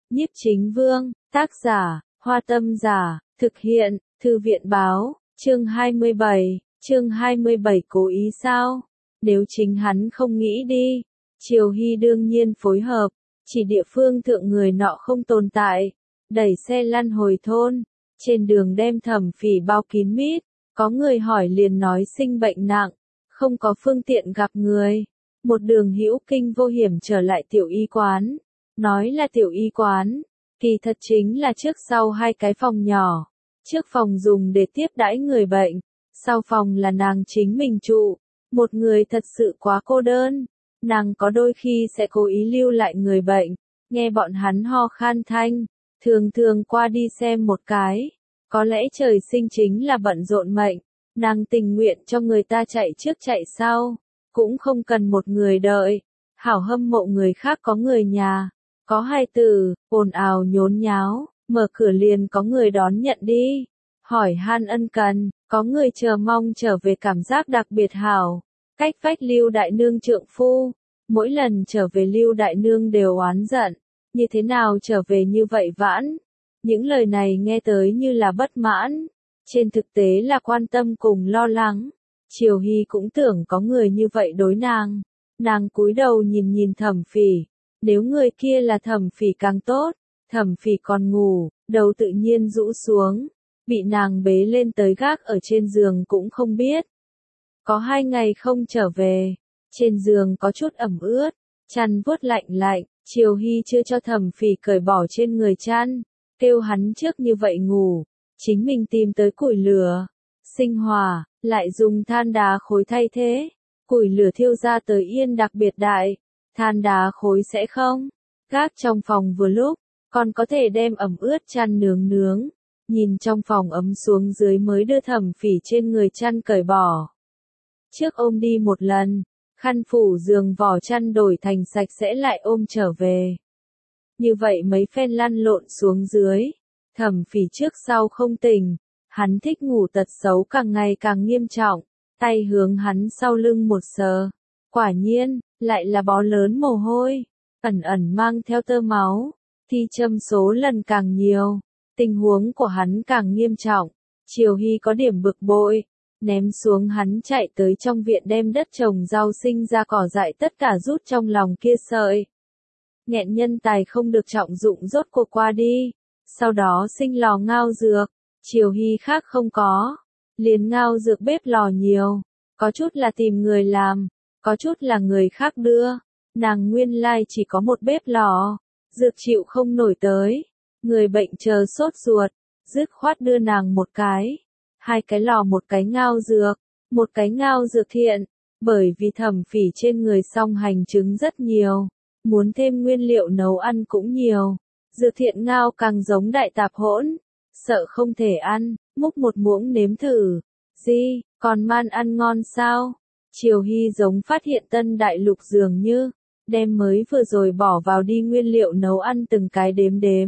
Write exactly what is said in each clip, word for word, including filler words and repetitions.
Nhiếp Chính Vương, tác giả, Hoa Tâm Giả, thực hiện, Thư viện Báo, chương hai mươi bảy, chương hai mươi bảy cố ý sao? Nếu chính hắn không nghĩ đi, Triều Hy đương nhiên phối hợp, chỉ địa phương thượng người nọ không tồn tại, đẩy xe lăn hồi thôn, trên đường đem Thẩm Phỉ bao kín mít, có người hỏi liền nói sinh bệnh nặng, không có phương tiện gặp người, một đường hữu kinh vô hiểm trở lại tiểu y quán, nói là tiểu y quán, kỳ thật chính là trước sau hai cái phòng nhỏ, trước phòng dùng để tiếp đãi người bệnh, sau phòng là nàng chính mình trụ, một người thật sự quá cô đơn, nàng có đôi khi sẽ cố ý lưu lại người bệnh, nghe bọn hắn ho khan thanh, thường thường qua đi xem một cái, có lẽ trời sinh chính là bận rộn mệnh, nàng tình nguyện cho người ta chạy trước chạy sau, cũng không cần một người đợi, hảo hâm mộ người khác có người nhà, có hai tử, ồn ào nhốn nháo, mở cửa liền có người đón nhận đi, hỏi han ân cần, có người chờ mong trở về cảm giác đặc biệt hảo, cách vách Lưu Đại Nương trượng phu, mỗi lần trở về Lưu Đại Nương đều oán giận, như thế nào trở về như vậy vãn, những lời này nghe tới như là bất mãn, trên thực tế là quan tâm cùng lo lắng, Triều Hy cũng tưởng có người như vậy đối nàng, nàng cúi đầu nhìn nhìn Thẩm Phỉ, nếu người kia là Thẩm Phỉ càng tốt, Thẩm Phỉ còn ngủ, đầu tự nhiên rũ xuống, bị nàng bế lên tới gác ở trên giường cũng không biết. Có hai ngày không trở về, trên giường có chút ẩm ướt, chăn vuốt lạnh lạnh, Triều Hy chưa cho Thẩm Phỉ cởi bỏ trên người chăn, kêu hắn trước như vậy ngủ, chính mình tìm tới củi lửa, sinh hỏa, lại dùng than đá khối thay thế, củi lửa thiêu ra tới yên đặc biệt đại, than đá khối sẽ không, gác trong phòng vừa lúc, còn có thể đem ẩm ướt chăn nướng nướng, nhìn trong phòng ấm xuống dưới mới đưa Thẩm Phỉ trên người chăn cởi bỏ. Trước ôm đi một lần, khăn phủ giường vỏ chăn đổi thành sạch sẽ lại ôm trở về. Như vậy mấy phen lăn lộn xuống dưới, Thẩm Phỉ trước sau không tỉnh, hắn thích ngủ tật xấu càng ngày càng nghiêm trọng, tay hướng hắn sau lưng một sờ, quả nhiên, lại là bó lớn mồ hôi, ẩn ẩn mang theo tơ máu, thi châm số lần càng nhiều, tình huống của hắn càng nghiêm trọng, Triều Hy có điểm bực bội, ném xuống hắn chạy tới trong viện đem đất trồng rau sinh ra cỏ dại tất cả rút trong lòng kia sợi. Nghẹn nhân tài không được trọng dụng rốt cuộc qua đi, sau đó sinh lò ngao dược, Triều Hy khác không có, liền ngao dược bếp lò nhiều, có chút là tìm người làm, có chút là người khác đưa, nàng nguyên lai chỉ có một bếp lò, dược chịu không nổi tới, người bệnh chờ sốt ruột, dứt khoát đưa nàng một cái, hai cái lò một cái ngao dược, một cái ngao dược thiện, bởi vì Thẩm Phỉ trên người song hành chứng rất nhiều, muốn thêm nguyên liệu nấu ăn cũng nhiều, dược thiện ngao càng giống đại tạp hỗn, sợ không thể ăn, múc một muỗng nếm thử, gì, còn man ăn ngon sao? Triều Hy giống phát hiện tân đại lục dường như, đem mới vừa rồi bỏ vào đi nguyên liệu nấu ăn từng cái đếm đếm.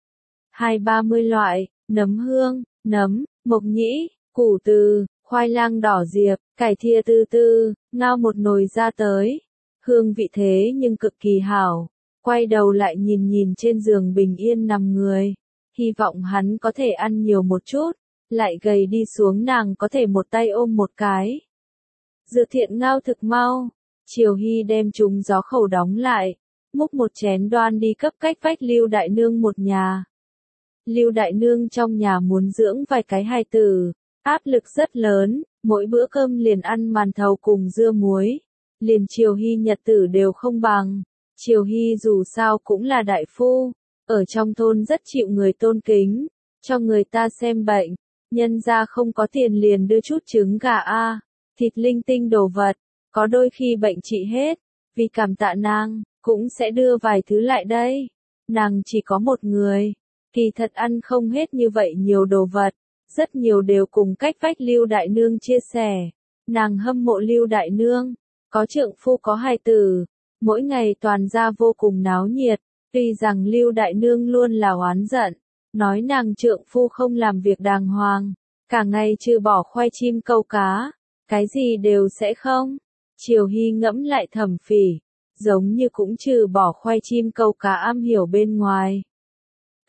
Hai ba mươi loại, nấm hương, nấm, mộc nhĩ, củ từ, khoai lang đỏ diệp, cải thìa từ từ, ngao một nồi ra tới. Hương vị thế nhưng cực kỳ hảo. Quay đầu lại nhìn nhìn trên giường bình yên nằm người. Hy vọng hắn có thể ăn nhiều một chút, lại gầy đi xuống nàng có thể một tay ôm một cái. Dược thiện ngao thực mau, Triều Hy đem chúng gió khẩu đóng lại, múc một chén đoan đi cấp cách vách Lưu Đại Nương một nhà. Lưu Đại Nương trong nhà muốn dưỡng vài cái hài tử, áp lực rất lớn, mỗi bữa cơm liền ăn màn thầu cùng dưa muối, liền Triều Hy nhật tử đều không bằng. Triều Hy dù sao cũng là đại phu, ở trong thôn rất chịu người tôn kính, cho người ta xem bệnh, nhân ra không có tiền liền đưa chút trứng gà a, thịt linh tinh đồ vật, có đôi khi bệnh trị hết, vì cảm tạ nàng, cũng sẽ đưa vài thứ lại đây. Nàng chỉ có một người, kỳ thật ăn không hết như vậy nhiều đồ vật, rất nhiều đều cùng cách vách Lưu Đại Nương chia sẻ. Nàng hâm mộ Lưu Đại Nương, có trượng phu có hài tử, mỗi ngày toàn ra vô cùng náo nhiệt, tuy rằng Lưu Đại Nương luôn là oán giận, nói nàng trượng phu không làm việc đàng hoàng, cả ngày trừ bỏ khoai chim câu cá, cái gì đều sẽ không. Triều Hy ngẫm lại Thẩm Phỉ, giống như cũng trừ bỏ khoai chim câu cá am hiểu bên ngoài,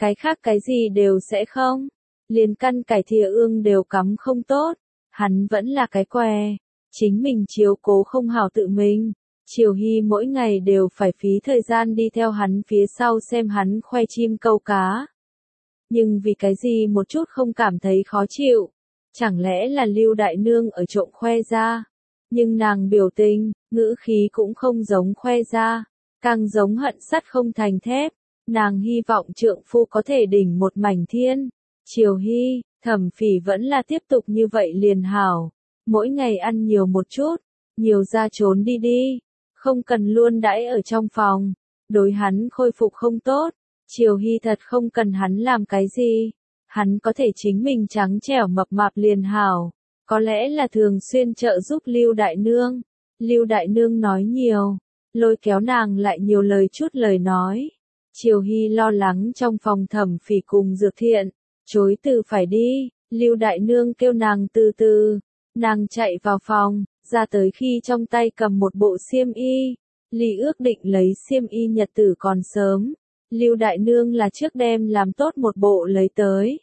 cái khác cái gì đều sẽ không. Liền căn cải thìa ương đều cắm không tốt, hắn vẫn là cái què, chính mình chiếu cố không hảo tự mình. Triều Hy mỗi ngày đều phải phí thời gian đi theo hắn phía sau xem hắn khoe chim câu cá. Nhưng vì cái gì một chút không cảm thấy khó chịu, chẳng lẽ là Lưu Đại Nương ở trộm khoe ra. Nhưng nàng biểu tình, ngữ khí cũng không giống khoe ra, càng giống hận sắt không thành thép. Nàng hy vọng trượng phu có thể đỉnh một mảnh thiên. Triều Hy, Thẩm Phỉ vẫn là tiếp tục như vậy liền hảo. Mỗi ngày ăn nhiều một chút, nhiều ra trốn đi đi, không cần luôn đãi ở trong phòng. Đối hắn khôi phục không tốt, Triều Hy thật không cần hắn làm cái gì. Hắn có thể chính mình trắng trẻo mập mạp liền hảo. Có lẽ là thường xuyên trợ giúp Lưu Đại Nương. Lưu Đại Nương nói nhiều, lôi kéo nàng lại nhiều lời chút lời nói. Triều Hy lo lắng trong phòng Thẩm Phỉ cùng Dược Thiện, chối từ phải đi. Lưu Đại Nương kêu nàng từ từ, nàng chạy vào phòng, ra tới khi trong tay cầm một bộ xiêm y. Ly ước định lấy xiêm y nhật tử còn sớm, Lưu Đại Nương là trước đem làm tốt một bộ lấy tới.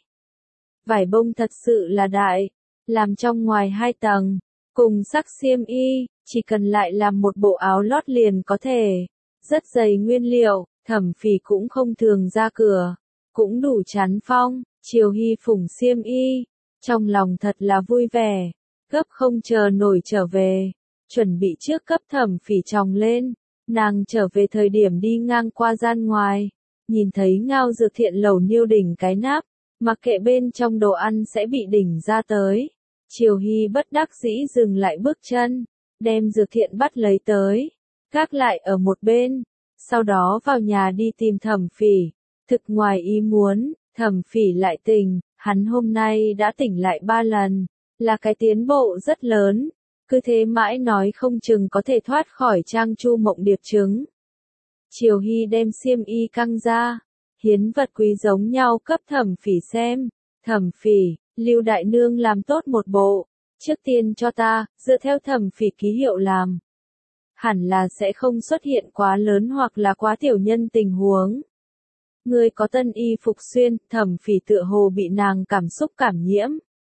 Vải bông thật sự là đại, làm trong ngoài hai tầng, cùng sắc xiêm y, chỉ cần lại làm một bộ áo lót liền có thể. Rất dày nguyên liệu, Thẩm Phỉ cũng không thường ra cửa, cũng đủ chắn phong. Triều Hy phủng xiêm y, trong lòng thật là vui vẻ, gấp không chờ nổi trở về, chuẩn bị trước cấp Thẩm Phỉ tròng lên. Nàng trở về thời điểm đi ngang qua gian ngoài, nhìn thấy Ngao Dược Thiện lẩu niêu đỉnh cái nắp, mặc kệ bên trong đồ ăn sẽ bị đỉnh ra tới. Triều Hy bất đắc dĩ dừng lại bước chân, đem Dược Thiện bắt lấy tới, gác lại ở một bên, sau đó vào nhà đi tìm Thẩm Phỉ. Thực ngoài ý muốn, Thẩm Phỉ lại tỉnh, hắn hôm nay đã tỉnh lại ba lần, là cái tiến bộ rất lớn, cứ thế mãi nói không chừng có thể thoát khỏi Trang Chu Mộng Điệp chứng. Triều Hy đem xiêm y căng ra, hiến vật quý giống nhau cấp Thẩm Phỉ xem. Thẩm Phỉ, Lưu Đại Nương làm tốt một bộ, trước tiên cho ta, dựa theo Thẩm Phỉ ký hiệu làm. Hẳn là sẽ không xuất hiện quá lớn hoặc là quá tiểu nhân tình huống. Ngươi có tân y phục xuyên, Thẩm Phỉ tựa hồ bị nàng cảm xúc cảm nhiễm.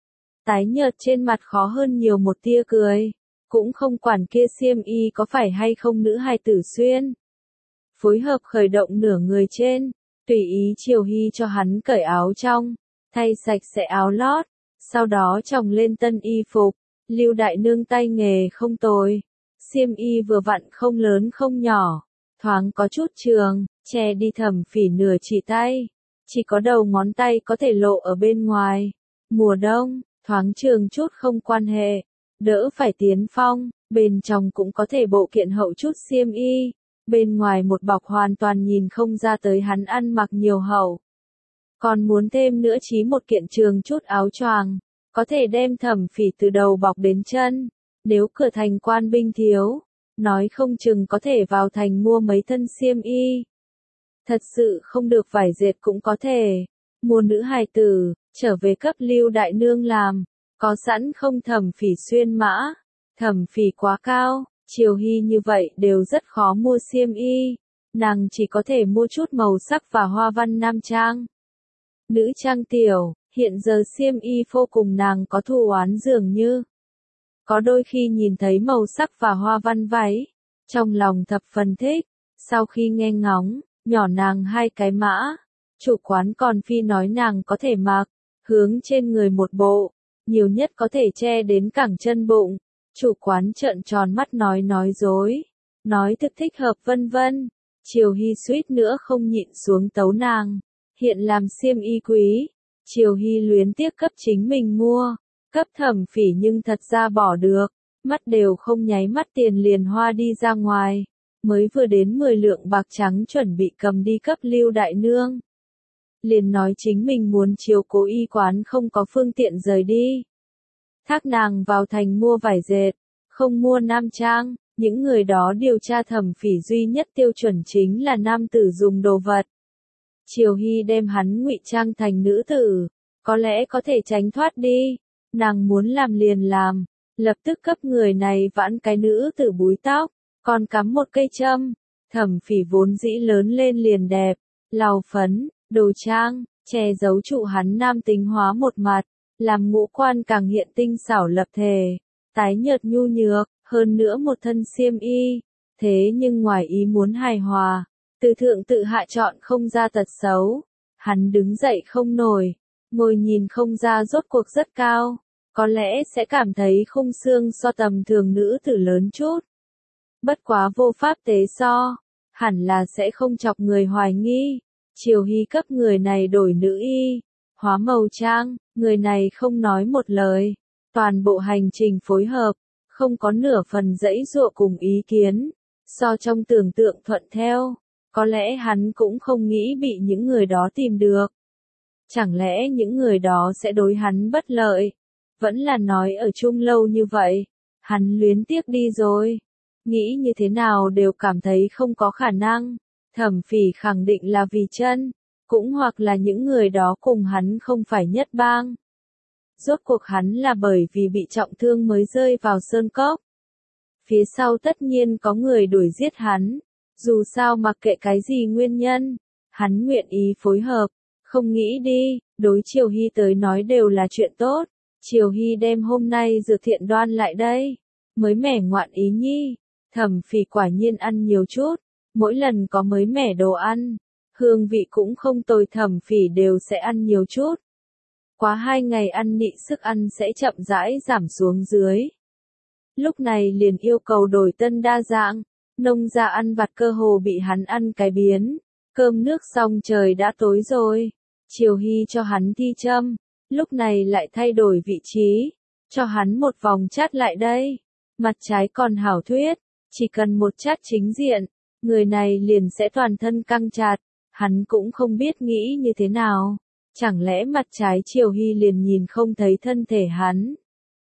Tái nhợt trên mặt khó hơn nhiều một tia cười, cũng không quản kia xiêm y có phải hay không nữ hài tử xuyên. Phối hợp khởi động nửa người trên, tùy ý Triều Hy cho hắn cởi áo trong, thay sạch sẽ áo lót, sau đó chồng lên tân y phục. Lưu Đại Nương tay nghề không tồi, xiêm y vừa vặn không lớn không nhỏ, thoáng có chút trường, che đi Thẩm Phỉ nửa chỉ tay, chỉ có đầu ngón tay có thể lộ ở bên ngoài. Mùa đông, thoáng trường chút không quan hệ, đỡ phải tiến phong, bên trong cũng có thể bộ kiện hậu chút xiêm y, bên ngoài một bọc hoàn toàn nhìn không ra tới hắn ăn mặc nhiều hậu. Còn muốn thêm nữa chí một kiện trường chút áo choàng, có thể đem Thẩm Phỉ từ đầu bọc đến chân. Nếu cửa thành quan binh thiếu, nói không chừng có thể vào thành mua mấy thân xiêm y. Thật sự không được vải dệt cũng có thể mua nữ hài tử, trở về cấp Lưu Đại Nương làm, có sẵn không Thẩm Phỉ xuyên mã. Thẩm Phỉ quá cao, Triều Hy như vậy đều rất khó mua xiêm y, nàng chỉ có thể mua chút màu sắc và hoa văn nam trang. Nữ trang tiểu, hiện giờ xiêm y phô cùng nàng có thù oán dường như. Có đôi khi nhìn thấy màu sắc và hoa văn váy, trong lòng thập phần thích, sau khi nghe ngóng, nhỏ nàng hai cái mã, chủ quán còn phi nói nàng có thể mặc, hướng trên người một bộ, nhiều nhất có thể che đến cẳng chân bụng. Chủ quán trợn tròn mắt nói nói dối, nói thực thích hợp vân vân. Triều Hy suýt nữa không nhịn xuống tấu nàng, hiện làm xiêm y quý, Triều Hy luyến tiếc cấp chính mình mua, cấp Thẩm Phỉ nhưng thật ra bỏ được, mắt đều không nháy mắt tiền liền hoa đi ra ngoài, mới vừa đến mười lượng bạc trắng chuẩn bị cầm đi cấp Lưu Đại Nương. Liền nói chính mình muốn chiếu cố y quán không có phương tiện rời đi. Thác nàng vào thành mua vải dệt, không mua nam trang, những người đó điều tra Thẩm Phỉ duy nhất tiêu chuẩn chính là nam tử dùng đồ vật. Triều Hy đem hắn ngụy trang thành nữ tử, có lẽ có thể tránh thoát đi, nàng muốn làm liền làm, lập tức cấp người này vãn cái nữ tử búi tóc, còn cắm một cây châm. Thẩm Phỉ vốn dĩ lớn lên liền đẹp, lau phấn, đồ trang, che giấu trụ hắn nam tính hóa một mặt, làm ngũ quan càng hiện tinh xảo lập thể, tái nhợt nhu nhược, hơn nữa một thân xiêm y, thế nhưng ngoài ý muốn hài hòa, từ thượng tự hạ chọn không ra tật xấu, hắn đứng dậy không nổi, ngồi nhìn không ra rốt cuộc rất cao, có lẽ sẽ cảm thấy khung xương so tầm thường nữ tử lớn chút. Bất quá vô pháp tế so, hẳn là sẽ không chọc người hoài nghi. Triều Hy cấp người này đổi nữ y, hóa màu trang, người này không nói một lời, toàn bộ hành trình phối hợp, không có nửa phần dãy dụa cùng ý kiến, so trong tưởng tượng thuận theo, có lẽ hắn cũng không nghĩ bị những người đó tìm được. Chẳng lẽ những người đó sẽ đối hắn bất lợi, vẫn là nói ở chung lâu như vậy, hắn luyến tiếc đi rồi, nghĩ như thế nào đều cảm thấy không có khả năng. Thẩm Phỉ khẳng định là vì chân, cũng hoặc là những người đó cùng hắn không phải nhất bang. Rốt cuộc hắn là bởi vì bị trọng thương mới rơi vào sơn cốc. Phía sau tất nhiên có người đuổi giết hắn, dù sao mặc kệ cái gì nguyên nhân, hắn nguyện ý phối hợp, không nghĩ đi, đối Triều Hy tới nói đều là chuyện tốt. Triều Hy đem hôm nay dược thiện đoan lại đây, mới mẻ ngoạn ý nhi, Thẩm Phỉ quả nhiên ăn nhiều chút. Mỗi lần có mới mẻ đồ ăn, hương vị cũng không tồi, Thẩm Phỉ đều sẽ ăn nhiều chút. Quá hai ngày ăn nị sức ăn sẽ chậm rãi giảm xuống dưới. Lúc này liền yêu cầu đổi tân đa dạng, nông gia ăn vặt cơ hồ bị hắn ăn cái biến. Cơm nước xong trời đã tối rồi, Triều Hy cho hắn thi châm, lúc này lại thay đổi vị trí, cho hắn một vòng chát lại đây. Mặt trái còn hảo thuyết, chỉ cần một chát chính diện, người này liền sẽ toàn thân căng chặt, hắn cũng không biết nghĩ như thế nào, chẳng lẽ mặt trái Triều Hy liền nhìn không thấy thân thể hắn.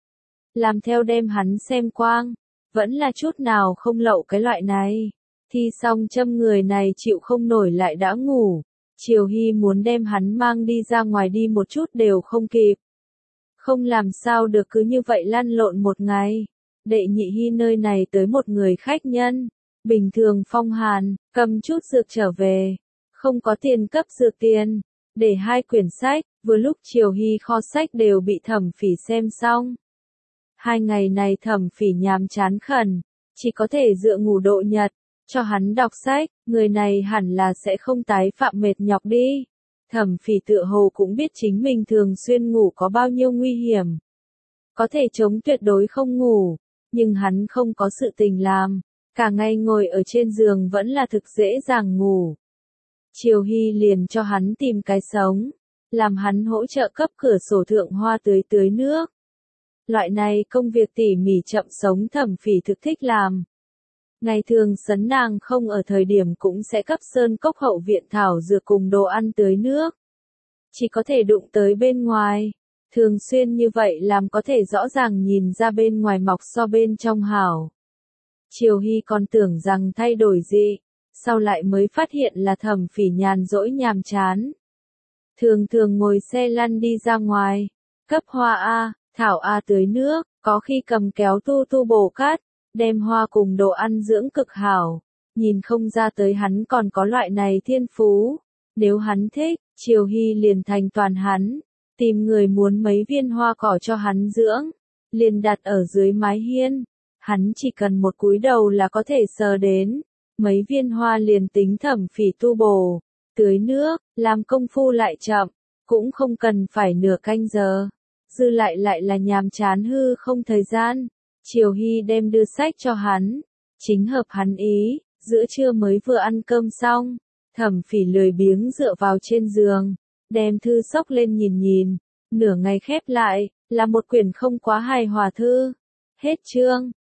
Làm theo đem hắn xem quang, vẫn là chút nào không lậu cái loại này, thi xong châm người này chịu không nổi lại đã ngủ, Triều Hy muốn đem hắn mang đi ra ngoài đi một chút đều không kịp. Không làm sao được cứ như vậy lăn lộn một ngày, Đệ Nhị Hy nơi này tới một người khách nhân. Bình thường phong hàn, cầm chút dược trở về, không có tiền cấp dược tiền, để hai quyển sách, vừa lúc Triều Hy kho sách đều bị Thẩm Phỉ xem xong. Hai ngày này Thẩm Phỉ nhàm chán khẩn, chỉ có thể dựa ngủ độ nhật, cho hắn đọc sách, người này hẳn là sẽ không tái phạm mệt nhọc đi. Thẩm Phỉ tựa hồ cũng biết chính mình thường xuyên ngủ có bao nhiêu nguy hiểm. Có thể chống tuyệt đối không ngủ, nhưng hắn không có sự tình làm. Cả ngày ngồi ở trên giường vẫn là thực dễ dàng ngủ. Triều Hy liền cho hắn tìm cái sống, làm hắn hỗ trợ cấp cửa sổ thượng hoa tưới tưới nước. Loại này công việc tỉ mỉ chậm sống Thẩm Phỉ thực thích làm. Ngày thường Sấn nàng không ở thời điểm cũng sẽ cấp sơn cốc hậu viện thảo dược cùng đồ ăn tưới nước. Chỉ có thể đụng tới bên ngoài. Thường xuyên như vậy làm có thể rõ ràng nhìn ra bên ngoài mọc so bên trong hảo. Triều Hy còn tưởng rằng thay đổi gì, sau lại mới phát hiện là Thẩm Phỉ nhàn rỗi nhàm chán. Thường thường ngồi xe lăn đi ra ngoài, cấp hoa A, thảo A tưới nước, có khi cầm kéo tu tu bổ cát, đem hoa cùng đồ ăn dưỡng cực hảo. Nhìn không ra tới hắn còn có loại này thiên phú. Nếu hắn thích, Triều Hy liền thành toàn hắn, tìm người muốn mấy viên hoa cỏ cho hắn dưỡng, liền đặt ở dưới mái hiên. Hắn chỉ cần một cúi đầu là có thể sờ đến, mấy viên hoa liền tính Thẩm Phỉ tu bổ, tưới nước, làm công phu lại chậm, cũng không cần phải nửa canh giờ, dư lại lại là nhàm chán hư không thời gian. Triều Hy đem đưa sách cho hắn, chính hợp hắn ý, giữa trưa mới vừa ăn cơm xong, Thẩm Phỉ lười biếng dựa vào trên giường, đem thư xốc lên nhìn nhìn, nửa ngày khép lại, là một quyển không quá hài hòa thư. Hết chương.